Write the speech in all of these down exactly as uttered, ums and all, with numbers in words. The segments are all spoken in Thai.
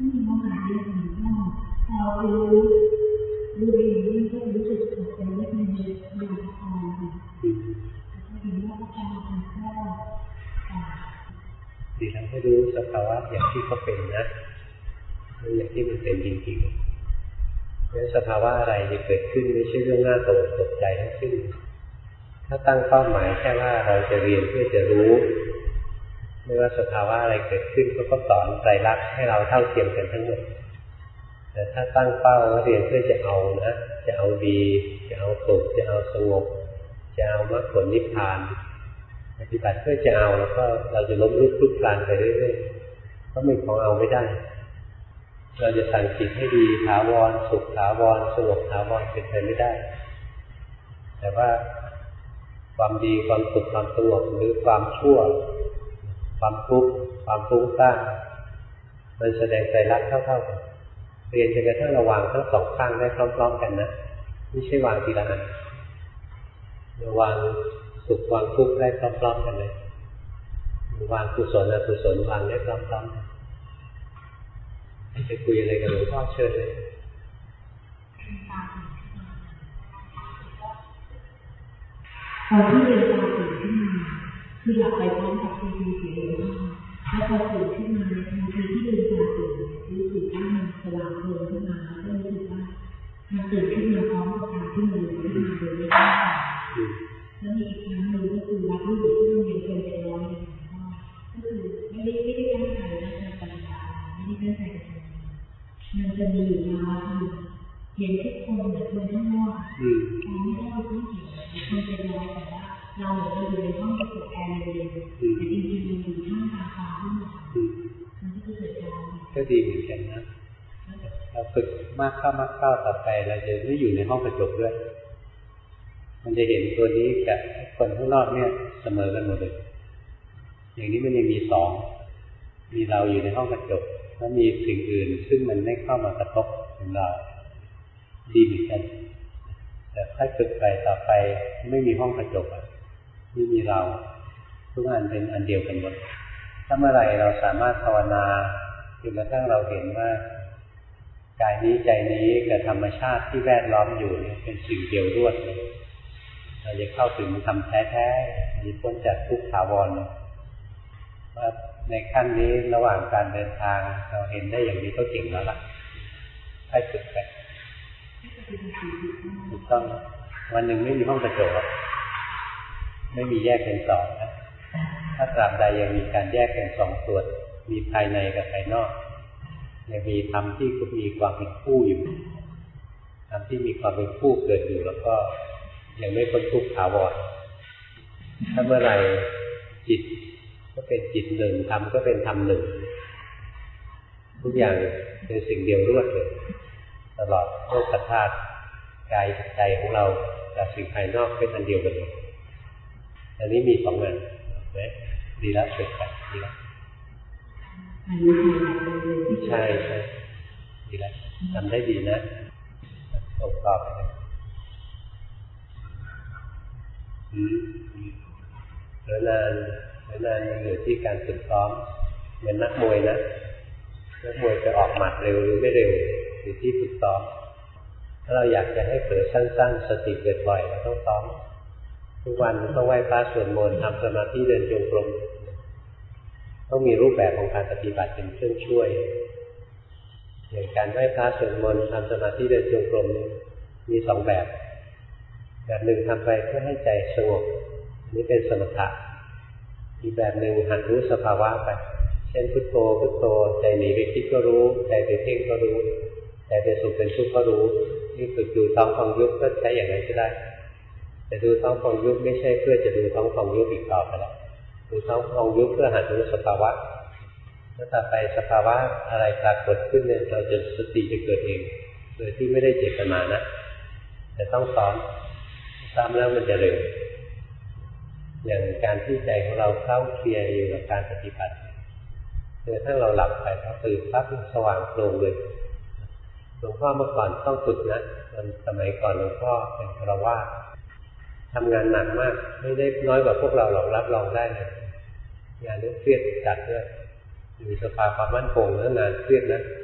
ที่มีความหมายอย่างหนึ่งว่าเรารู้รู้เองนี่ก็รู้สึกตกใจว่ามันเยอะเยอะพอค่ะแล้วก็เห็นว่าอาการมันก็ดีแล้วให้รู้สภาวะอย่างที่เขาเป็นนะรู้อย่างที่มันเป็นจริงๆเพราะสภาวะอะไรจะเกิดขึ้นไม่ใช่เรื่องน่าตกตกใจทั้งสิ้นถ้าตั้งเป้าหมายแค่ว่าเราจะเรียนเพื่อจะรู้ไม่ว่าสภาวะอะไรเกิดขึ้นก็สอนไตรลักษณ์ให้เราเท่าเทียมกันทั้งหมดแต่ถ้าตั้งเป้าว่าเรียนเพื่อจะเอานะจะเอาดีจะเอาสุขจะเอาสงบจะเอามรรคผลนิพพานปฏิบัติเพื่อจะเอาแล้วก็เราจะล้มลุกคลุกคลานไปเรื่อยๆเพราะมันของเอาไม่ได้เราจะสั่งจิตให้ดีถาวรสุขถาวรสงบถาวรเป็นไปไม่ได้แต่ว่าความดีความสุขความสงบหรือความชั่วความทุกข์ความฟุ้งซ่านมันแสดงไตรลักษณ์เท่าๆกันเรียนจนกระทั่งระวางทั้งสองข้างได้พร้อมๆกันนะไม่ใช่วางทีละอันระวางสุขวางทุกข์ได้พร้อมๆกันเลยวางกุศลอกุศลวางได้พร้อมๆจะคุยอะไรกันหลวงพ่อเชิญเลยตอนที่เรียนตาตื่นขึ้นมาคือหลับไปพร้อมกับทีวีเสียงว่าแล้วพอตื่นขึ้นมาในทันทีที่ลืมตาตื่นรู้สึกว่ามันสว่างโพลขึ้นมาแล้วก็รู้สึกว่ามันตื่นขึ้นมาพร้อมกับการที่มันลืมขึ้นมาโดยไม่ตั้งใจแล้วมีอีกครั้งหนึ่งก็คือรับรู้สึกที่มันยังเป็นไปร้อยอย่างนี้ก็คือไม่ได้ไม่ได้ตั้งใจว่าจะปฏิบัติไม่ได้ตั้งใจจะทำมันจะมีอยู่มาคือเห็นทุกคนเหมือนคนข้างนอกเราไม่ได้รู้เห็นคนเป็นร้อยแต่ว่าเราเหมือนเราอยู่ในห้องประกอบแอร์เรียนแต่จริงๆมันอยู่ท่ามกลางความที่มันก็เกิดการก็ดีเหมือนกันนะเราฝึกมากเข้ามากเข้าต่อไปเราจะไม่อยู่ในห้องกระจกด้วยมันจะเห็นตัวนี้กับคนข้างนอกเนี่ยเสมอกันหมดเลยอย่างนี้มันยังมีสองมีเราอยู่ในห้องกระจกแล้วมีสิ่งอื่นซึ่งมันไม่เข้ามากระทบถึงเราดีเหมือนกันแต่ถ้าฝึกไปต่อไปไม่มีห้องกระจกอ่ะไม่มีเราทุกอันเป็นอันเดียวกันหมดถ้าเมื่อไรเราสามารถภาวนาจนกระทั่งเราเห็นว่ากายนี้ใจนี้กับธรรมชาติที่แวดล้อมอยู่เนี่ยเป็นสิ่งเดียวรวดเลยเราจะเข้าถึงธรรมแท้ๆมีพ้นจากทุกข์ถาวรว่าในขั้นนี้ระหว่างการเดินทางเราเห็นได้อย่างนี้ก็เก่งแล้วล่ะให้ฝึกไปถูกต้องวันหนึ่งไม่มีห้องกระจกไม่มีแยกเป็นสองนะถ้าตราบใดยังมีการแยกเป็นสองส่วนมีภายในกับภายนอกยังมีธรรมที่มีความเป็นคู่อยู่ธรรมที่มีความเป็นคู่เกิดอยู่แล้วก็ยังไม่พ้นทุกข์ถาวรถ้าเมื่อไหร่จิตก็เป็นจิตหนึ่งธรรมก็เป็นธรรมหนึ่งทุกอย่างเป็นสิ่งเดียวรวดเลยตลอดโลกธาตุกายใจของเรากับสิ่งภายนอกเป็นอันเดียวกันเลยอันนี้มีสองอันนะดีแล้วฝึกไปดีแล้วใช่ใช่ดีแล้วทำได้ดีนะส่งต่อไปอืมเหลือนานเหลือนานมันอยู่ที่การฝึกซ้อมเหมือนนักมวยนะนักมวยจะออกหมัดเร็วหรือไม่เร็วอยู่ที่ฝึกซ้อมถ้าเราอยากจะให้เผลอสั้นๆสติเกิดบ่อยเราต้องซ้อมทุกวันต้องไหว้พระสวดมนต์ทำสมาธิเดินจงกรมต้องมีรูปแบบของการปฏิบัติเป็นเครื่องช่วยอย่างการไหว้พระสวดมนต์ทำสมาธิเดินจงกรมมีสองแบบแบบหนึ่งทำไปเพื่อให้ใจสงบนี่เป็นสมถะอีกแบบหนึ่งหัดรู้สภาวะไปเช่นพุทโธพุทโธใจหนีไปคิดก็รู้ใจไปเพ่งก็รู้ใจเป็นสุขเป็นทุกข์ก็รู้นี่ฝึกดูท้องฟองยุบก็ใช้อย่างนั้นก็ได้แต่ดูท้องฟองยุบไม่ใช่เพื่อจะดูท้องฟองยุบอีกต่อไปแล้วดูท้องฟองยุบเพื่อหัดรู้สภาวะถ้าต่อไปสภาวะอะไรปรากฏขึ้นเนี่ยเราจะสติจะเกิดเองโดยที่ไม่ได้เจตนานะแต่ต้องซ้อมซ้อมแล้วมันจะเร็วอย่างการที่ใจของเราเข้าเคลียร์อยู่กับการปฏิบัติจนถ้าเราหลับไปพอตื่นปั๊บสว่างโปร่งเลยหลวงพ่อเมื่อก่อนต้องฝึกนะตอนสมัยก่อนหลวงพ่อเป็นฆราวาสทำงานหนักมากไม่ได้น้อยกว่าพวกเราหรอกรับรองได้เลยงานนี้เครียดจัดด้วยอยู่สภาความมั่นคงแล้วงานเครียดนะ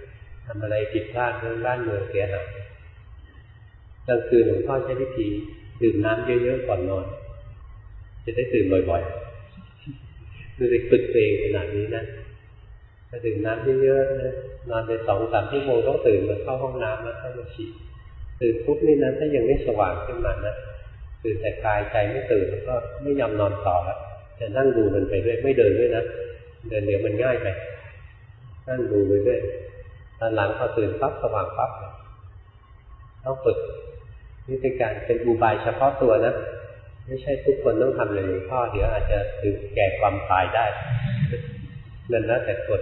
ทำอะไรผิดพลาดเรื่องบ้านเมืองเสียหายกลางคืนหลวงพ่อใช้วิธีดื่มน้ำเยอะๆก่อนนอนจะได้ตื่นบ่อยๆดูได้ฝึกตัวเองขนาดนี้นะถ้าดื่มน้ำเยอะๆนะนอนไปสองสามชั่วโมงต้องตื่นมาเข้าห้องน้ำแล้วเข้ามาฉี่ตื่นปุ๊บนี่นะถ้ายังไม่สว่างขึ้นมานะตื่นแต่กายใจไม่ตื่นแล้วก็ไม่ยอมนอนต่อแล้วจะนั่งดูมันไปด้วยไม่เดินด้วยนะเดินเดี๋ยวมันง่ายไปนั่งดูไปด้วยตอนหลังพอตื่นปั๊บสว่างปั๊บต้องฝึกนี่เป็นการเป็นอุบายเฉพาะตัวนะไม่ใช่ทุกคนต้องทำเลยหลวงพ่อเดี๋ยวอาจจะถึงแก่ความตายได้นั่นแล้วแต่คน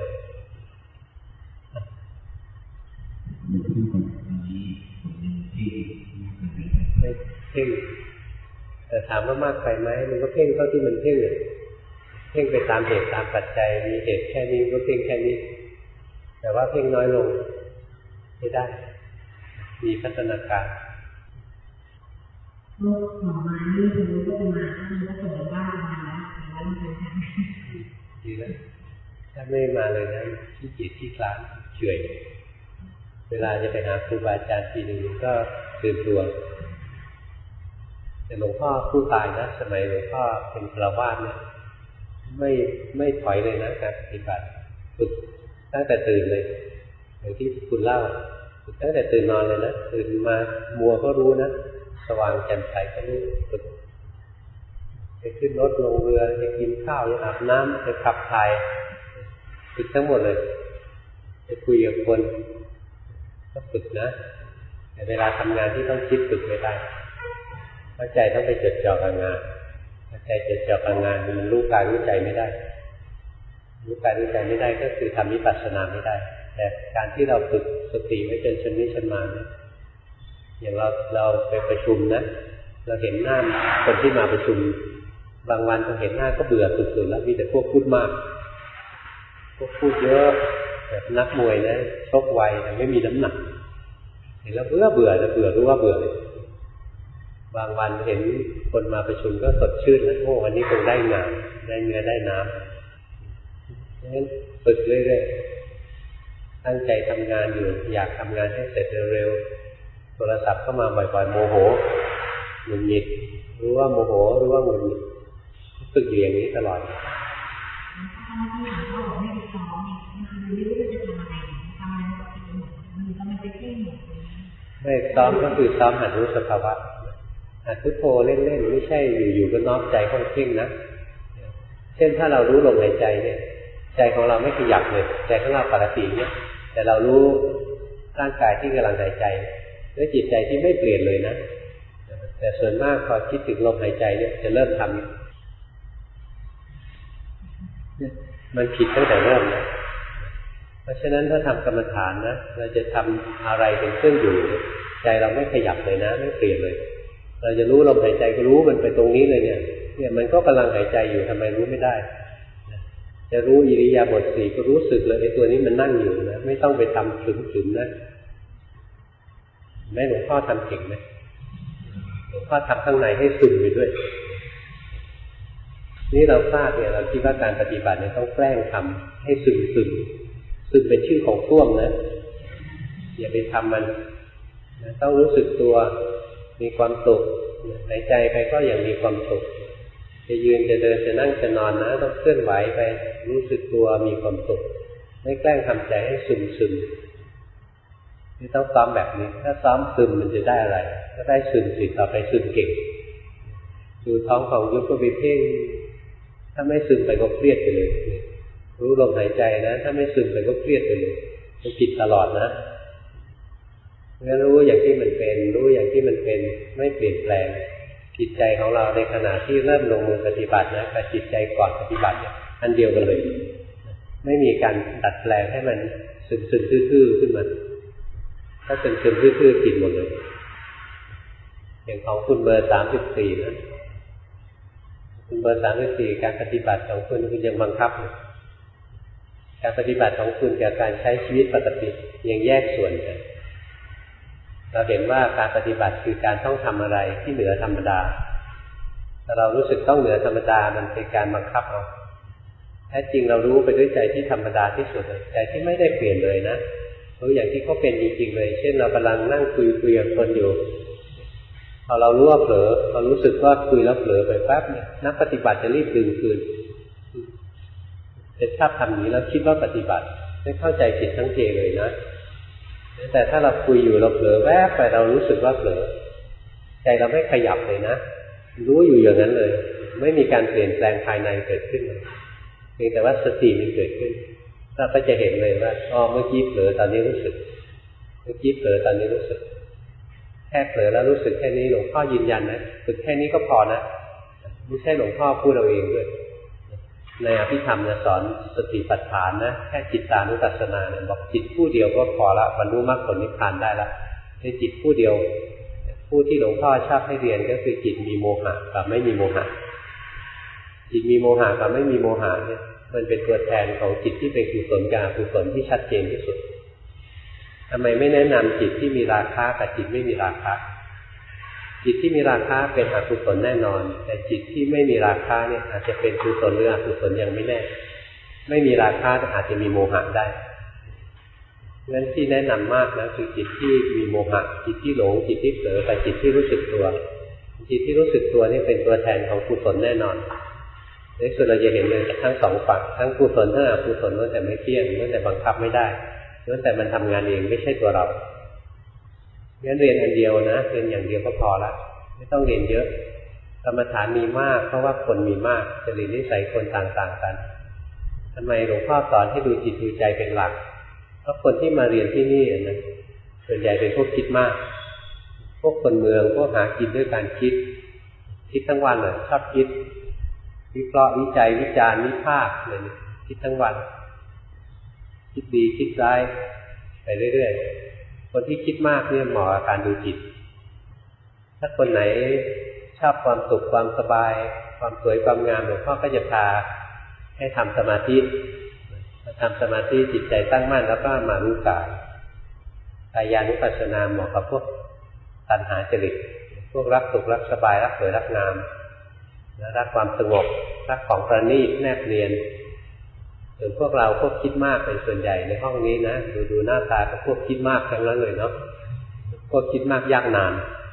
ไม่เพ่งแต่ถามว่ามากไปไหมมันก็เพ่งเท่าที่มันเพ่งเลยเพ่งไปตามเหตุตามปัจจัยมีเหตุแค่นี้ก็เพ่งแค่นี้แต่ว่าเพ่งน้อยลงไม่ได้มีพัฒนาการลูกหมอมานี่คือก็จะมาถ้ามันก็ส่งบ้านมาแล้วแล้วมันเป็นยังไงดีแล้วถ้าไม่มาเลยนะขี้เกียจขี้คลาดเฉื่อยเวลาจะไปหาครูบาอาจารย์ทีหนึ่งก็ตื่นตัวแต่หลวงพ่อผู้ตายนะสมัยหลวงพ่อเป็นฆราวาสเนี่ยไม่ไม่ถอยเลยนะการปฏิบัติฝึกตั้งแต่ตื่นเลยอย่างที่คุณเล่าฝึกตั้งแต่ตื่นนอนเลยนะตื่นมามัวก็รู้นะสว่างแจ่มใสก็รู้ฝึกจะขึ้นรถลงเรือจะกินข้าวจะอาบน้ำจะขับถ่ายฝึกทั้งหมดเลยจะคุยกับคนก็ฝึกนะแต่เวลาทำงานที่ต้องคิดฝึกไม่ได้เพราะใจต้องไปจดจ่อกับงานถ้าใจจดจ่อกับงานมันรู้กายรู้ใจไม่ได้รู้กายรู้ใจไม่ได้ก็คือทำวิปัสสนาไม่ได้แต่การที่เราฝึกสติไว้จนชำนิชำนาญอย่างเราเราไปประชุมนะเราเห็นหน้าคนที่มาประชุมบางวันเราเห็นหน้าก็เบื่อสุดๆแล้วมีแต่พวกพูดมากพวกพูดเยอะแบบนักมวยนะชกไวแต่ไม่มีน้ำหนักเห็นแล้วเบื่อเบื่อจะเบื่อรู้ว่าเบื่อเลยบางวันเห็นคนมาประชุมก็สดชื่นนะโอ้วันนี้คงได้งานได้เนื้อได้น้ำงั้นฝึกเรื่อยๆตั้งใจทำงานอยู่อยากทำงานให้เสร็จเร็วๆโทรศัพท์เข้ามาบ่อยๆโมโหหงุดหงิดรู้ว่าโมโหรู้ว่าหงุดหงิดฝึกอยู่อย่างนี้ตลอดไม่ซ้อมก็คือซ้อมหัดรู้สภาวะหัดพุทโธเล่นๆไม่ใช่อยู่ๆก็น้อมใจเข้าเพ่งนะเช่นถ้าเรารู้ลมหายใจเนี่ยใจของเราไม่ขยับเลยใจของเราปกติเนี่ยแต่เรารู้ร่างกายที่กำลังหายใจด้วยจิตใจที่ไม่เปลี่ยนเลยนะแต่ส่วนมากพอคิดถึงลมหายใจเนี่ยจะเริ่มทำมันผิดตั้งแต่เริ่มนะเพราะฉะนั้นถ้าทำกรรมฐานนะเราจะทำอะไรเป็นเครื่องอยู่ใจเราไม่ขยับเลยนะไม่เปลี่ยนเลยเราจะรู้ลมหายใจก็รู้มันไปตรงนี้เลยเนี่ยเนี่ยมันก็กำลังหายใจอยู่ทำไมรู้ไม่ได้จะรู้อิริยาบถสี่ก็รู้สึกเลยไอ้ตัวนี้มันนั่งอยู่นะไม่ต้องไปทำฉุนๆนะแม่หลวงพ่อทำเก่งไหมหลวงพ่อทำข้างในให้ซึมไปด้วยนี่เราพลาดเนี่ยเราคิดว่าการปฏิบัติเนี่ยต้องแกล้งทำให้ซึมซึมซึมเป็นชื่อของส้วมนะอย่าไปทำมันต้องรู้สึกตัวมีความสุขหายใจไปก็อย่างมีความสุขจะยืนจะเดินจะนั่งจะนอนนะต้องเคลื่อนไหวไปรู้สึกตัวมีความสุขไม่แกล้งทำใจให้ซึมซึมนี่ต้องซ้อมแบบนี้ถ้าซ้อมซึมมันจะได้อะไรก็ได้ซึมสิต่อไปซึมเก่งดูท้องของยุบก็ไปเพ่งถ้าไม่ซึมไปก็เครียดไปเลยรู้ลมหายใจนะถ้าไม่ซึมไปก็เครียดไปเลยมันจิตตลอดนะงั้นรู้อย่างที่มันเป็นรู้อย่างที่มันเป็นไม่เปลี่ยนแปลงจิตใจของเราในขณะที่เริ่มลงมือปฏิบัตินะกับจิตใจก่อนปฏิบัติอันเดียวกันเลยไม่มีการดัดแปลงให้มันซึมๆทื่อๆขึ้นมาถ้าซึมๆทื่อๆติดหมดเลยอย่างของคุณเบอร์สามสิบสี่นะคุณเบอร์สามสิบสี่การปฏิบัติของคุณคุณยังบังคับการปฏิบัติของคุณกับการใช้ชีวิตปกติยังแยกส่วนกันเราเห็นว่าการปฏิบัติคือการต้องทำอะไรที่เหนือธรรมดาแต่เรารู้สึกต้องเหนือธรรมดามันเป็นการบังคับเอาแท้จริงเรารู้ไปด้วยใจที่ธรรมดาที่สุดเลยใจที่ไม่ได้เปลี่ยนเลยนะรู้อย่างที่เขาเป็นจริงๆเลยเช่นเรากำลังนั่งคุยคุยกับคนอยู่พอเรารู้ว่าเผลอเรารู้สึกว่าคุยแล้วเผลอไปแป๊บเนี่ยนักปฏิบัติจะรีบดึงคืนจะชอบทำอย่างนี้แล้วคิดว่าปฏิบัติไม่เข้าใจผิดทั้งเพเลยนะแต่ถ้าเราคุยอยู่เราเผลอแวบไปเรารู้สึกว่าเผลอใจเราไม่ขยับเลยนะรู้อยู่อย่างนั้นเลยไม่มีการเปลี่ยนแปลงภายในเกิดขึ้นเลยเพียงแต่ว่าสติมันเกิดขึ้นเราก็จะเห็นเลยว่าอ๋อเมื่อกี้เผลอตอนนี้รู้สึกเมื่อกี้เผลอตอนนี้รู้สึกแค่เผลอแล้วรู้สึกแค่นี้หลวงพ่อยืนยันนะฝึกแค่นี้ก็พอนะไม่ใช่หลวงพ่อพูดเราเองด้วยในอภิธรรมเนี่ยสอนสติปัฏฐานนะแค่จิตตานุปัสสนาเนี่ยบอกจิตผู้เดียวก็พอละบรรลุมรรคผลนิพพานได้ละในจิตผู้เดียวผู้ที่หลวงพ่อชอบให้เรียนก็คือจิตมีโมหะกับไม่มีโมหะจิตมีโมหะกับไม่มีโมหะเนี่ยมันเป็นตัวแทนของจิตที่เป็นกุศลกับอกุศลที่ชัดเจนที่สุดทำไมไม่แนะนำจิตที่มีราคะกับจิตไม่มีราคะจิตที่มีราคะเป็นอกุศลแน่นอนแต่จิตที่ไม่มีราคะเนี่ยอาจจะเป็นกุศลหรืออกุศลยังไม่แน่ไม่มีราคะอาจจะมีโมหะได้งั้นที่แนะนำมากนะคือจิตที่มีโมหะจิตที่หลงจิตที่เผลอกับจิตที่รู้สึกตัวจิตที่รู้สึกตัวนี่เป็นตัวแทนของกุศลแน่นอนในสุดเราจะเห็นเลยทั้งสองฝั่งทั้งกุศลทั้งอกุศลล้วนแต่ไม่เที่ยงล้วนแต่บังคับไม่ได้ล้วนแต่มันทำงานเองไม่ใช่ตัวเรางั้นเรียนอันเดียวนะเรียนอย่างเดียวก็พอละไม่ต้องเรียนเยอะกรรมฐานมีมากเพราะว่าคนมีมากจริตนิสัยคนต่างๆกันทำไมหลวงพ่อสอนให้ดูจิตดูใจเป็นหลักเพราะคนที่มาเรียนที่นี่นะส่วนใหญ่เป็นพวกคิดมากพวกคนเมืองพวกหากินด้วยการคิดคิดทั้งวันเลยชอบคิดวิเคราะห์วิจัยวิจารณ์วิพากษ์อะไรนี่คิดทั้งวันคิดดีคิดร้ายไปเรื่อยๆคนที่คิดมากเนี่ยเหมาะกับการดูจิตถ้าคนไหนชอบความสุขความสบายความสวยความงามหลวงพ่อก็จะพาให้ทำสมาธิทำสมาธิจิตใจตั้งมั่นแล้วก็มารู้กายกายานุปัสสนาเหมาะกับพวกตัณหาจริตพวกรักสุขรักสบายรักสวยรักงามรักความสงบรักของประณีตแนบเนียนส่วนพวกเราพวกคิดมากเป็นส่วนใหญ่ในห้องนี้นะดูดูหน้าตาก็พวกคิดมากทั้งนั้นเลยเนาะพวกคิดมากยากนาน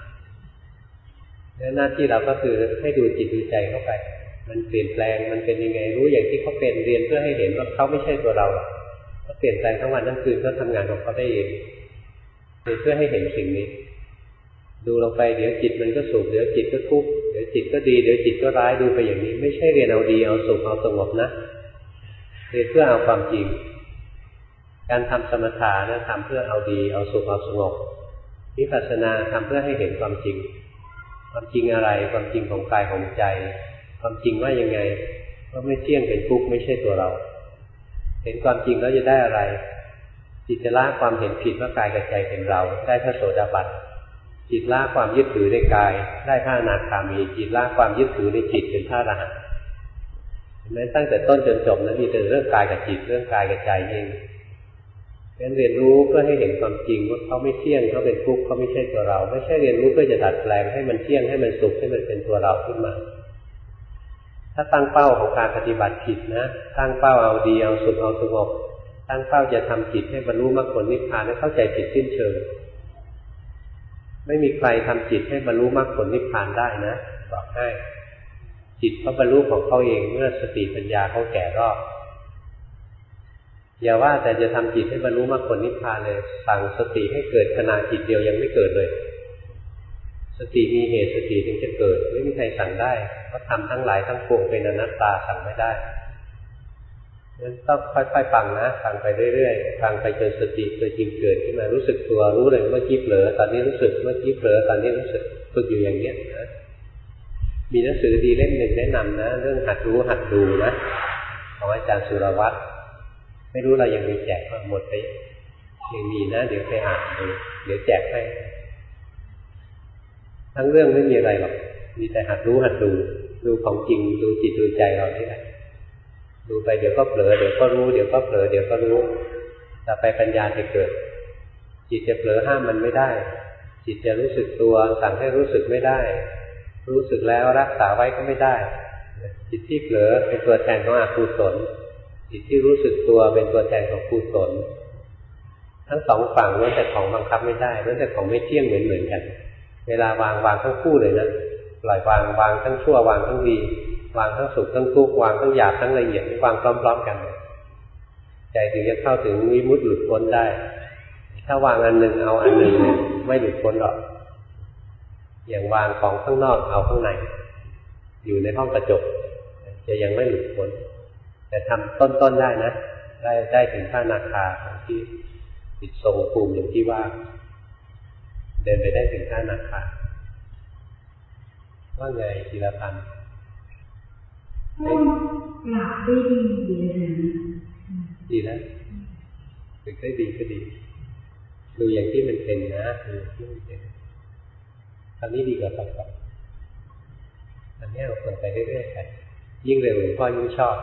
หน้าที่เราก็คือให้ดูจิตดูใจเข้าไปมันเปลี่ยนแปลงมันเป็นยังไงรู้อย่างที่เขาเป็นเรียนเพื่อให้เห็นว่าเขาไม่ใช่ตัวเราหรอกเขาเปลี่ยนแปลงทั้งวันทั้งคืนเขาทำงานของเขาได้เองเรียนเพื่อให้เห็นสิ่งนี้ดูลงไปเดี๋ยวจิตมันก็สุขเดี๋ยวจิตก็ทุกข์เดี๋ยวจิตก็ดีเดี๋ยวจิตก็ร้ายดูไปอย่างนี้ไม่ใช่เรียนเอาดีเอาสุขเอาสงบนะเรียนเพื่อเอาความจริงการทำสมถะนะทำเพื่อเอาดีเอาสุขเอาสงบวิปัสสนาทำเพื่อให้เห็นความจริงความจริงอะไรความจริงของกายของใจความจริงว่ายังไงว่าไม่เที่ยงเป็นทุกข์ไม่ใช่ตัวเราเห็นความจริงแล้วจะได้อะไรจิตจะละความเห็นผิดว่ากายกับใจเป็นเราได้พระโสดาบันจิตละความยึดถือในกายได้พระอนาคามีจิตละความยึดถือในจิตเป็นพระอรหันต์เห็นไหมตั้งแต่ต้นจนจบนั้นมีแต่เรื่องกายกับจิตเรื่องกายกับใจเองงั้นเรียนรู้เพื่อให้เห็นความจริงว่าเขาไม่เที่ยงเขาเป็นทุกข์เขาไม่ใช่ตัวเราไม่ใช่เรียนรู้เพื่อจะดัดแปลงให้มันเที่ยงให้มันสุขให้มันเป็นตัวเราขึ้นมาถ้าตั้งเป้าของการปฏิบัติผิดนะตั้งเป้าเอาดีเอาสุขเอาสงบตั้งเป้าจะทำจิตให้บรรลุมรรคผลนิพพานให้เข้าใจผิดสิ้นเชิงไม่มีใครทำจิตให้บรรลุมรรคผลนิพพานได้นะบอกให้จิตเขาบรรลุของเขาเองเมื่อสติปัญญาเขาแก่รอบอย่าว่าแต่จะทำจิตให้บรรลุมรรคผลนิพพานเลยสั่งสติให้เกิดขณะจิตเดียวยังไม่เกิดเลยสติมีเหตุสติถึงจะเกิดไม่มีใครสั่งได้เพราะทำทั้งหลายทั้งปวงเป็นอนัตตาสั่งไม่ได้งั้นต้องค่อยๆฟังนะฟังไปเรื่อยๆฟังไปจนสติตัวจริงเกิดขึ้นมารู้สึกตัวรู้เลยเมื่อกี้เผลอตอนนี้รู้สึกเมื่อกี้เผลอตอนนี้รู้สึกฝึกอยู่อย่างนี้นะมีหนังสือดีเล่มหนึ่งแนะนำนะเรื่องหัดรู้หัดดูนะของอาจารย์สุรวัตรไม่รู้เรายังมีแจกหมดไปยังมีนะเดี๋ยวไปอ่านดูเดี๋ยวแจกให้ทั้งเรื่องไม่มีอะไรหรอกมีแต่หัดรู้หัดดูดูของจริงดูจิตดูใจเรานี่แหละดูไปเดี๋ยวก็เผลอเดี๋ยวก็รู้เดี๋ยวก็เผลอเดี๋ยวก็รู้แต่ไปปัญญาจะเกิดจิตจะเผลอห้ามมันไม่ได้จิตจะรู้สึกตัวสั่งให้รู้สึกไม่ได้รู้สึกแล้วรักษาไว้ก็ไม่ได้จิตที่เผลอเป็นตัวแทนของอกุศลจิตที่รู้สึกตัวเป็นตัวแทนของกุศลทั้งสองฝั่งล้วนแต่ของบังคับไม่ได้ล้วนแต่ของไม่เที่ยงเหมือนเหมือนกันเวลาวางวางทั้งคู่เลยนะปล่อยวางวางทั้งชั่ววางทั้งดีวางทั้งสุขทั้งทุกข์วางทั้งหยาบทั้งละเอียดวางพร้อมๆกันใจถึงจะเข้าถึงวิมุตติหลุดพ้นได้ถ้าวางอันหนึ่งเอาอันหนึ่งเนี่ยไม่หลุดพ้นหรอกอย่างวางของข้างนอกเอาข้างในอยู่ในห้องกระจกจะยังไม่หลุดพ้นแต่ทำต้นๆได้นะได้ได้ถึงพระอนาคาที่จิตทรงภูมิอย่างที่ว่าเดินไปได้ถึงพระอนาคาว่าไงธีรพันธ์ก็หลับได้ดีดีเลยดีนะฝึกได้ดีก็ดีดูอย่างที่มันเป็นนะดูที่มันเป็นคราวนี้ดีกว่าต่อไปอันนี้เราควรไปเรื่อยๆไปยิ่งเร็วหลวงพ่อยิ่งชอบ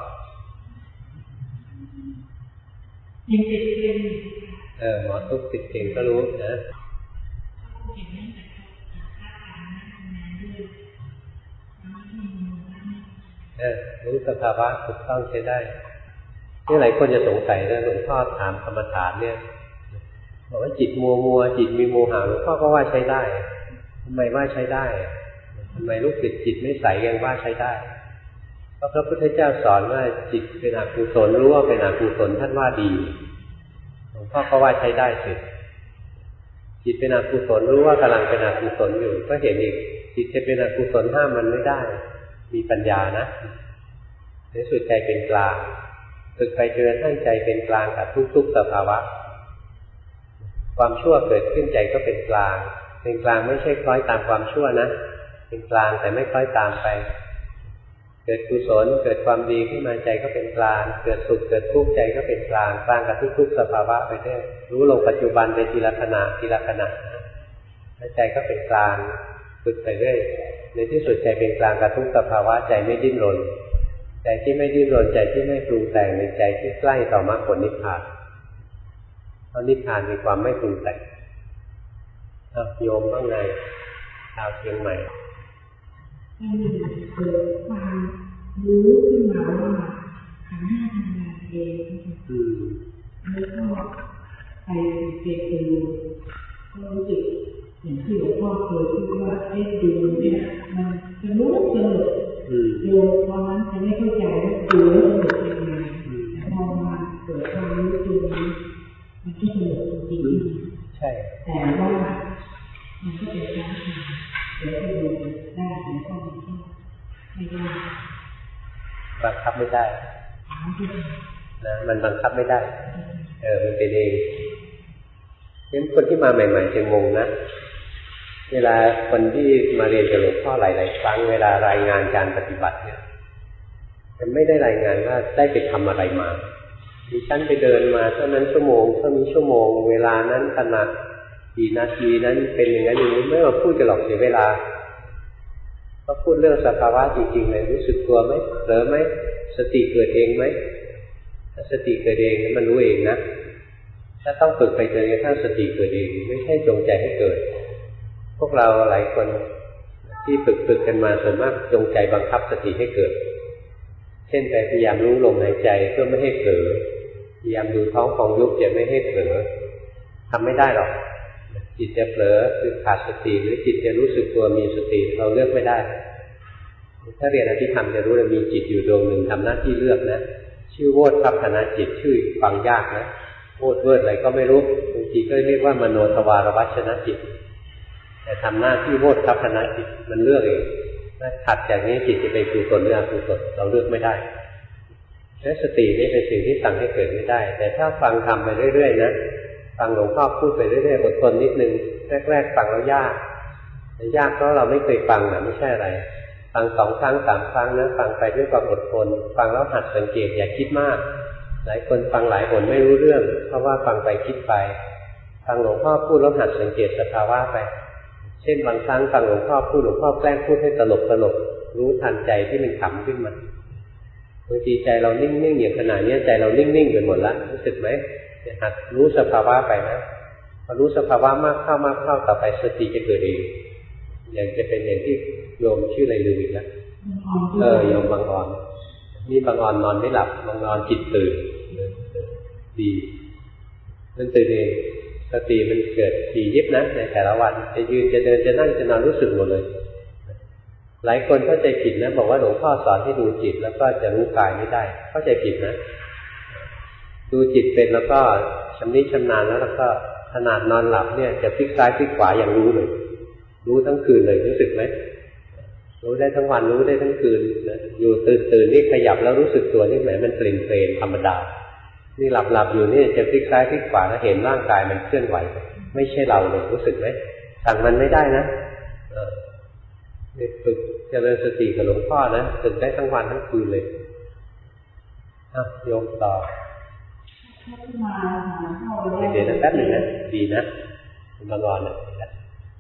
ยังติดเก่งเออหมอทุกติดเก่งก็รู้นะเออรู้สภาวะถูกต้องใช้ได้ที่หลายคนจะสงสัยนะหลวงพ่อถามกรรมฐานเนี่ยบอกว่าจิตมัวมัวจิตมีโมหะหลวงพ่อก็ว่าใช้ได้ทำไมว่าใช้ได้ทำไมลูกศิษย์จิตไม่ใสยังว่าใช้ได้เพราะพระพุทธเจ้าสอนว่าจิตเป็นอกุศลรู้ว่าเป็นอกุศลท่านว่าดีหลวงพ่อก็ว่าใช้ได้สิจิตเป็นอกุศลรู้ว่ากำลังเป็นอกุศลอยู่ก็เห็นอีกจิตจะเป็นอกุศลห้ามมันไม่ได้มีปัญญานะในสุดใจเป็นกลางฝึกไปจนทั้งใจเป็นกลางกับทุกๆสภาวะความชั่วเกิดขึ้นใจก็เป็นกลางเป็นกลางไม่ใช่คล้อยตามความชั่วนะเป็นกลางแต่ไม่คล้อยตามไปเกิดกุศลเกิดความดีขึ้นมาใจก็เป็นกลางเกิดสุขเกิดทุกข์ใจก็เป็นกลางกลางกับทุกๆสภาวะไปได้รู้ลงปัจจุบันเป็นทีละขณะทีละขณะแล้วใจก็เป็นกลางฝึกไปเรื่อยในที่สุดใจเป็นกลางกับทุกสภาวะใจไม่ดิ้นรนใจที่ไม่ดิ้นรนใจที่ไม่ปรุงแต่งเป็นใจที่ใกล้ต่อมรรคผลนิพพานเพราะนิพพานมีความไม่ปรุงแต่งโยมบ้างไงชาวเชียงใหม่มันเกิดความรู้ขึ้นมาว่าขันธ์ห้าทำงานเองแล้วก็ไปเป็นตัวก็รู้สึกอย่างที่หลวงพ่อเคยพูดว่าไอ้ดูเนี่ยมันสนุกสนุกโยมตอนนั้นจะไม่เข้าใจว่าดูแล้วสนุกยังไงแต่พอมาเกิดความรู้ตรงนี้มันก็สนุกจริงๆใช่แต่ว่ามันก็เป็นการทำเดี๋ยวก็ดูได้เดี๋ยวก็มันก็ไม่ได้บังคับไม่ได้นะมันบังคับไม่ได้เออมันเป็นเองเพราะฉะนั้นคนที่มาใหม่ๆจะงงนะเวลาคนที่มาเรียนกับหลวงพ่อหลายๆครั้งเวลารายงานการปฏิบัติเนี่ยจะไม่ได้รายงานว่าได้ไปทำอะไรมาดิฉันไปเดินมาเท่านั้นชั่วโมงเท่านี้ชั่วโมงเวลานั้นขณะกี่นาทีนั้นเป็นอย่างนั้นอย่างนี้ไม่มาพูดกันหรอกเสียเวลาก็พูดเรื่องสภาวะจริงๆเลยรู้สึกตัวไหมเผลอไหมสติเกิดเองไหมถ้าสติเกิดเองมันรู้เองนะถ้าต้องฝึกไปจนกระทั่งสติเกิดเองไม่ใช่จงใจให้เกิดพวกเราหลายคนที่ฝึกฝึกกันมาส่วนมากจงใจบังคับสติให้เกิดเช่นพยายามรู้ลมหายใจเพื่อไม่ให้เผลอพยายามดูท้องฟองยุบจะไม่ให้เผลอทำไม่ได้หรอกจิตจะเผลอคือขาดสติหรือจิตจะรู้สึกตัวมีสติเราเลือกไม่ได้ถ้าเรียนอภิธรรมจะรู้ว่ามีจิตอยู่ดวงหนึ่งทำหน้าที่เลือกนะชื่อโวฏทัพพนะจิตชื่อฟังยากนะโวฏเวิร์ดอะไรก็ไม่รู้บางทีก็เรียกว่ามโนทวารวัชนะจิตแต่ทำหน้าที่โวฏทัพพนะจิตมันเลือกเองถ้าขัดจากนี้จิตจะไปกุศลหรืออกุศลเราเลือกไม่ได้และสตินี่เป็นสิ่งที่สั่งให้เกิดไม่ได้แต่ถ้าฟังทำไปเรื่อยๆนะฟังหลวงพ่อพูดไปเรื่อยๆอดทนนิดนึงแรกๆฟังแล้วยากยากเพราะเราไม่เคยฟังนะไม่ใช่อะไรฟังสองครั้งสามครั้งนะฟังไปด้วยความอดทนฟังแล้วหัดสังเกตอย่าคิดมากหลายคนฟังหลายหนไม่รู้เรื่องเพราะว่าฟังไปคิดไปฟังหลวงพ่อพูดแล้วหัดสังเกตสภาวะไปเช่นบางครั้งฟังหลวงพ่อพูดหลวงพ่อแกล้งพูดให้ตลกตลกรู้ทันใจที่มันขำขึ้นมาบางทีใจเรานิ่งๆอย่างขณะนี้ใจเรานิ่งๆไปหมดแล้วรู้สึกไหมหัดรู้สภาวะไปนะพอรู้สภาวะมากเข้ามากเข้าต่อไปสติจะเกิดเองอย่างจะเป็นอย่างที่โยมชื่ออะไรลืมอีกแล้วเออโยมบางอ่อนนี่บางอ่อนนอนไม่หลับบางอ่อนจิตตื่นดีมันตื่นเองสติมันเกิดถี่ยิบนะในแต่ละวันจะยืนจะเดินจะนั่งจะนอนรู้สึกหมดเลยหลายคนเข้าใจผิดนะบอกว่าหลวงพ่อสอนให้ดูจิตแล้วก็จะรู้กายไม่ได้เข้าใจผิดนะดูจิตเป็นแล้วก็ชำนิชำนาญแล้วแล้วก็ขนาดนอนหลับเนี่ยจะพลิกซ้ายพลิกขวาอย่างรู้เลยรู้ทั้งคืนเลยรู้สึกไหมรู้ได้ทั้งวันรู้ได้ทั้งคืนนะอยู่ตื่นตื่นนี่ขยับแล้วรู้สึกตัวนี่แหมมันเปลี่ยนเปลี่ยนธรรมดานี่หลับหลับอยู่นี่จะพลิกซ้ายพลิกขวาแล้วเห็นร่างกายมันเคลื่อนไหวไม่ใช่เราเลยรู้สึกไหมสั่งมันไม่ได้นะฝึกเจริญสติกับหลวงพ่อนะฝึกได้ทั้งวันทั้งคืนเลยอ่ะโยมต่อเดี๋ยวนะแป๊บหนึ่งนะดีนะคุณมารอหน่อยนะ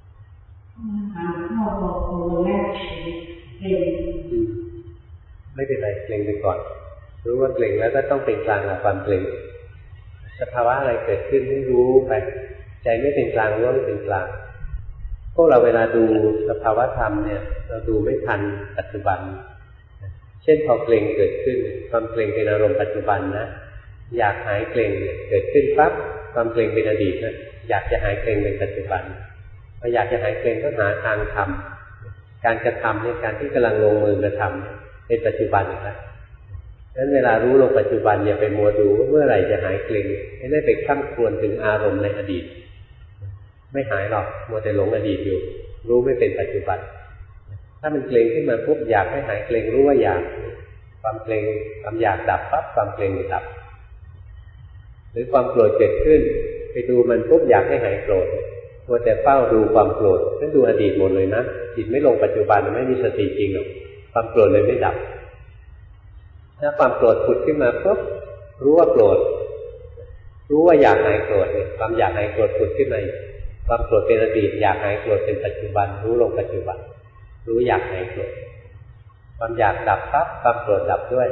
ไม่เป็นไรเกรงไปก่อนรู้ว่าเกรงแล้วก็ต้องเป็นกลางกับความเกรงสภาวะอะไรเกิดขึ้นให้รู้ไปใจไม่เป็นกลางรู้ว่าไม่เป็นกลางพวกเราเวลาดูสภาวะธรรมเนี่ยเราดูไม่ทันปัจจุบันเช่นพอเกรงเกิดขึ้นความเกรงเป็นอารมณ์ปัจจุบันนะอยากหายเกรงเกิดขึ้นปั๊บความเกรงเป็นอดีตนะอยากจะหายเกรงเป็นปัจจุบันพออยากจะหายเกรงก็หาทางทำการกระทำในการที่กำลังลงมือกระทำเป็นปัจจุบันนะดังนั้นเวลารู้ลงปัจจุบันอย่าไปมัวดูว่าเมื่อไหร่จะหายเกรงไม่ได้ไปข้ามควรถึงอารมณ์ในอดีตไม่หายหรอกมัวแต่หลงอดีตอยู่รู้ไม่เป็นปัจจุบันถ้ามันเกรงขึ้นมาปุ๊บอยากให้หายเกรงรู้ว่าอยากความเกรงความอยากดับปั๊บความเกรงดับหรือความโกรธเกิดขึ้นไปดูมันปุ๊บอยากให้หายโกรธมัวแต่เฝ้าดูความโกรธนั่นดูอดีตหมดเลยนะจิตไม่ลงปัจจุบันไม่มีสติจริงหรอกความโกรธเลยไม่ดับถ้าความโกรธผุดขึ้นมาปุ๊บรู้ว่าโกรธรู้ว่าอยากหายโกรธความอยากหายโกรธผุดขึ้นมาความโกรธเป็นอดีตอยากหายโกรธเป็นปัจจุบันรู้ลงปัจจุบันรู้อยากหายโกรธความอยากดับปั๊บความโกรธดับด้วย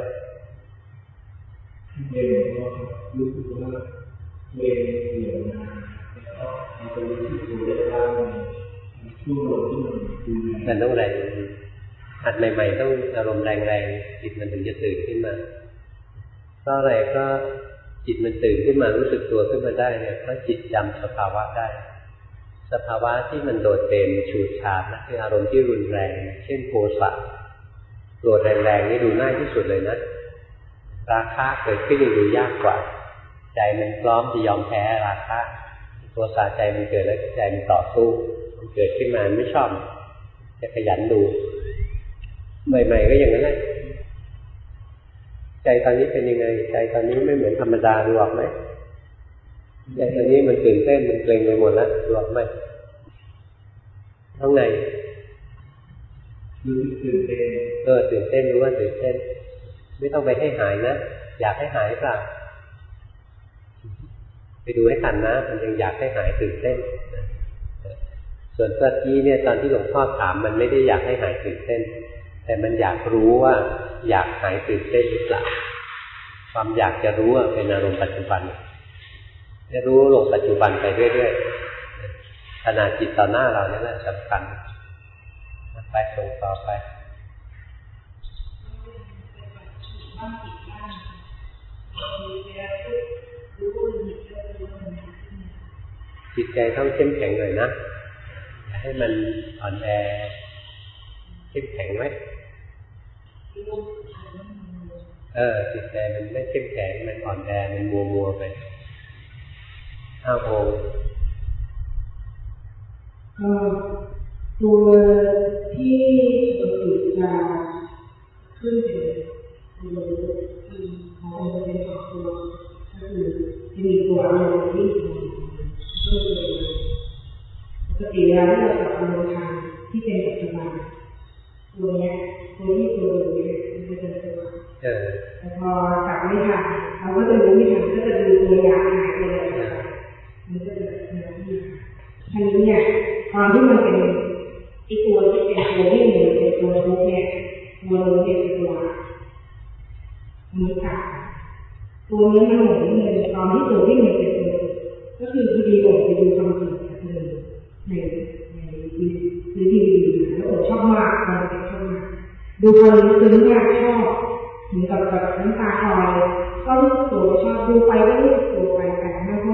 เองก็รู้สึกว่าเองเหนื่อยนะแล้วก็มันจะรู้สึกตัวได้บ้างช่วงลมที่มันดูมันต้องแรงหัดใหม่ๆต้องอารมณ์แรงๆจิตมันถึงจะตื่นขึ้นมาเพราะอะไรก็จิตมันตื่นขึ้นมารู้สึกตัวขึ้นมาได้เนี่ยเพราะจิตจำสภาวะได้สภาวะที่มันโดดเด่นฉูดฉาดนะคืออารมณ์ที่รุนแรงเช่นโทสะโกรธแรงๆนี่ดูง่ายที่สุดเลยนะราคะเกิดขึ้นยังดูยากกว่าใจมันพร้อมจะยอมแพ้ราคะโทสะใจมันเกิดแล้วใจมันต่อสู้มันเกิดขึ้นมาไม่ชอบจะขยันดูใหม่ๆก็อย่างนั้นแหละใจตอนนี้เป็นยังไงใจตอนนี้ไม่เหมือนธรรมดาดูออกไหมใจตอนนี้มันตื่นเต้นมันเกร็งไปหมดแล้วดูออกไหมข้างในรู้สึกตื่นเต้นเออตื่นเต้นรู้ว่าตื่นเต้นไม่ต้องไปให้หายนะอยากให้หายเปล่าไปดูให้ทันนะมันยังอยากให้หายตื่นเต้นส่วนเมื่อกี้เนี่ยตอนที่หลวงพ่อถามมันไม่ได้อยากให้หายตื่นเต้นแต่มันอยากรู้ว่าอยากหายตื่นเต้นหรือเปล่าความอยากจะรู้ว่าเป็นอารมณ์ปัจจุบันจะรู้ลงปัจจุบันไปเรื่อยๆขณะจิตต่อหน้าเรานี่แหละสำคัญไปส่งต่อไปจิตใจต้องเข้มแข็งหน่อยนะให้มันอ่อนแอเข้มแข็งไหมเออจิตใจมันไม่เข้มแข็งมันอ่อนแอมันมัวมัวไปอ้าวโง่ตัวที่ปกติจะขึ้นเป็นตัวที่ของมันเป็นสองตัวก็คือจะมีตัวอารมณ์ที่ช่วยเลยปกติแล้วเราจะอารมณ์ทางที่เป็นปัจจุบันตัวนี้ตัวที่ตัวนี้มันจะเป็นตัวแต่พอจับไม่ทันเราก็จะรู้ไม่ทันก็จะดูตัวอย่างหายไปเลยมันก็จะเป็นแบบนี้ทีนี้เนี่ยตอนที่มันเป็นไอตัวที่เป็นตัวที่หนึ่งเป็นตัวทุกเนี่ยตัวรู้เป็นตัวนี้ค่ะตัวนี้มันเหมือนเลยตอนที่ตัวที่หนึ่งเป็นตัวก็คือพอดีผมไปดูความจริงเลยในในคือดีดีแล้วผมชอบมากตอนเป็นชอบมากดูคนซึ้งมากชอบเหมือนกับแบบน้ำตาคลอเลยก็รู้สึกตัวชอบดูไปก็รู้สึกตัวไปแต่ไม่เพราะ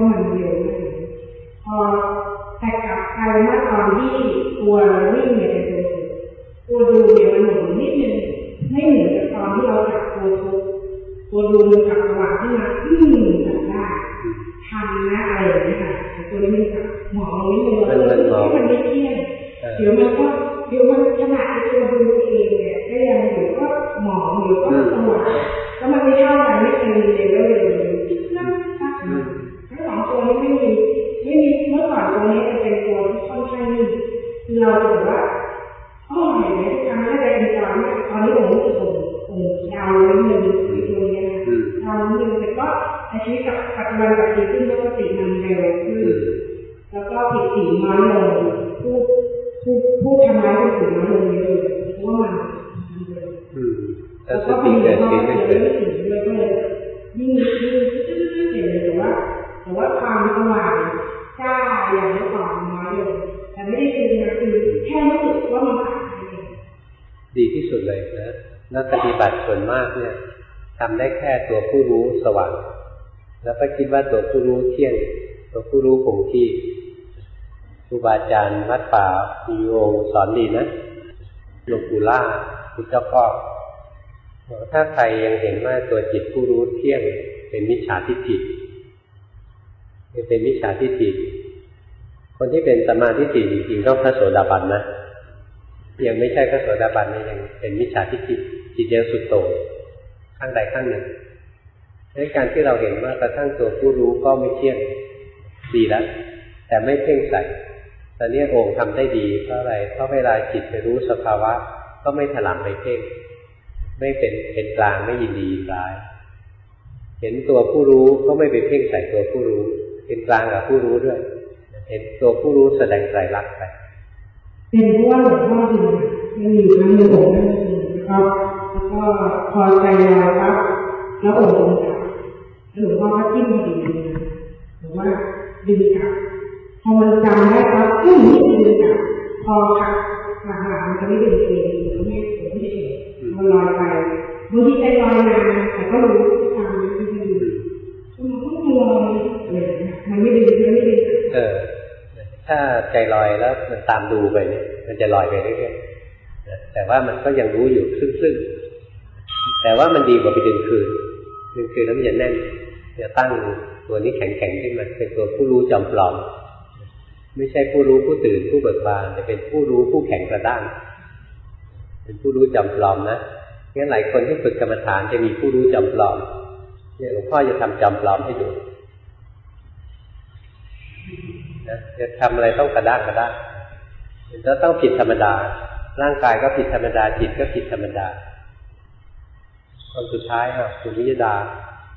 มันเร็วมากพอแต่กลับกลายว่าตอนที่ตัววิ่งเนี่ยเป็นตัวตัวดูเนี่ยมันหมุนนิดนึงไม่เหมือนกับตอนที่เราจับตัวทุกตัวดูมันกลับจังหวะที่มาอืมจับได้ทันนะอะไรอย่างนี้ค่ะแต่ตัวนี้มันกับหมอนิดนึงแล้วที่มันไม่เที่ยงเดี๋ยวมันก็เดี๋ยวมันขนาดที่ตัวดูเองเนี่ยก็ยังอยู่ก็หมออยู่ก็จังหวะแล้วมันไม่เท่ากันไม่เคยมีเลยก็เลยนั่งพักทั้งสองตัวนี้ไม่มีไม่มีเมื่อก่อนตัวนี้จะเป็นตัวที่ค่อนข้างนิ่งเราแบบว่าอ๋อเห็นไหมทุกครั้งที่ได้เป็นตอนนี้ตอนนี้ผมรู้สึกผมผมดาวนิดนึงในตัวนี้นะดาวนิดนึงแต่ก็ในชีวิตกับปัจจุบันกับที่ขึ้นปกติมันเร็วขึ้นแล้วก็ผิดสีน้อยลงพูดพูดพูดทำร้ายคนอื่นน้อยลงเยอะเพราะว่ามันแล้วก็เป็นเกิดขึ้นไม่เกิดยิ่งยิ่งเห็นเลยว่าแต่ว่าความสว่างกล้าอย่างเมื่อก่อนน้อยลงแต่ไม่ได้คือนะคือแค่รู้สึกว่ามันขาดไปดีที่สุดเลยนะนักปฏิบัติส่วนมากเนี่ยทำได้แค่ตัวผู้รู้สว่างแล้วก็คิดว่าตัวผู้รู้เที่ยงตัวผู้รู้คงที่ครูบาอาจารย์วัดป่ามีองค์สอนดีนะหลวงปู่ล่าพุทธเจ้าก็ถ้าใครยังเห็นว่าตัวจิตผู้รู้เที่ยงเป็นมิจฉาทิฏฐิเป็นมิจฉาทิฏฐิคนที่เป็นสัมมาทิฏฐิจริงๆต้องพระโสดาบันนะยังไม่ใช่พระโสดาบันนี่ยังเป็นมิจฉาทิฏฐิจิตยังสุดโต่งข้างใดข้างหนึ่งในการที่เราเห็นว่ากระทั่งตัวผู้รู้ก็ไม่เที่ยงดีแล้วแต่ไม่เพ่งใส่ตอนนี้องค์ทำได้ดีเพราะอะไรเพราะเวลาจิตไปรู้สภาวะก็ไม่ถลำไปเพ่งไม่เป็นเป็นกลางไม่ยินดียินร้ายเห็นตัวผู้รู้ก็ไม่ไปเพ่งใส่ตัวผู้รู้เป็นกลางกับผู้รู้ด้วยเห็นตัวผู้รู้แสดงไตรลักษณ์ไปเป็นเพราะว่าหลวงพ่อดียังอยู่ครั้งหนึ่งผมนั่นเองแล้วก็พอใจแล้วครับแล้วองค์ลงกลับหลวงพ่อก็จิ้มพอดีเลยหรือว่าดึงกลับพอมันจำได้ครับอืมนี่ดึงกลับพอครับหลังๆมันจะไม่ดึงเองหรือไม่ผมไม่เฉยมันลอยไปบางทีใจลอยนานแต่ก็รู้ที่ทำมันไม่ดีมันก็ไม่ลอยเลยมันไม่ดึงมันไม่ดึงเออถ้าใจลอยแล้วมันตามดูไปเนี่ยมันจะลอยไปเรื่อยๆแต่ว่ามันก็ยังรู้อยู่ครึ่งๆแต่ว่ามันดีกว่าไปดึงคืนดึงคืนแล้วมันจะแน่นจะตั้งตัวนี้แข็งๆขึ้นมาเป็นตัวผู้รู้จอมปลอมไม่ใช่ผู้รู้ผู้ตื่นผู้เบิกบานจะเป็นผู้รู้ผู้แข็งกระด้างเป็นผู้รู้จอมปลอมนะงั้นหลายคนที่ฝึกกรรมฐานจะมีผู้รู้จอมปลอมเนี่ยหลวงพ่อจะทำจอมปลอมให้ดูนะจะทำอะไรต้องกระด้างกระด้างจะต้องผิดธรรมดาร่างกายก็ผิดธรรมดาจิตก็ผิดธรรมดาคนสุดท้ายอ่ะคุณวิยดา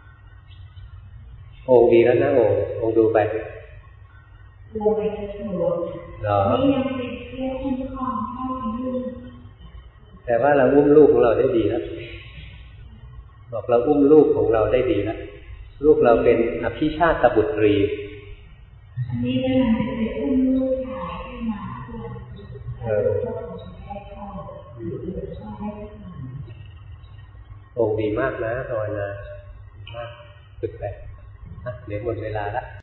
องค์ดีแล้วนะองค์องค์ดูไปดูไปกระโดดนี่ยังเป็นแค่คุ้มครองเท่านั้นแต่ว่าเราอุ้มลูกของเราได้ดีแล้วบอกเราอุ้มลูกของเราได้ดีแล้วลูกเราเป็นอภิชาติบุตรีอันนี้เวลาจะไปอุ้มลูกชายขึ้นมาตัวเออองค์ดีมากนะภาวนาฝึกไปเดี๋ยวหมดเวลาละ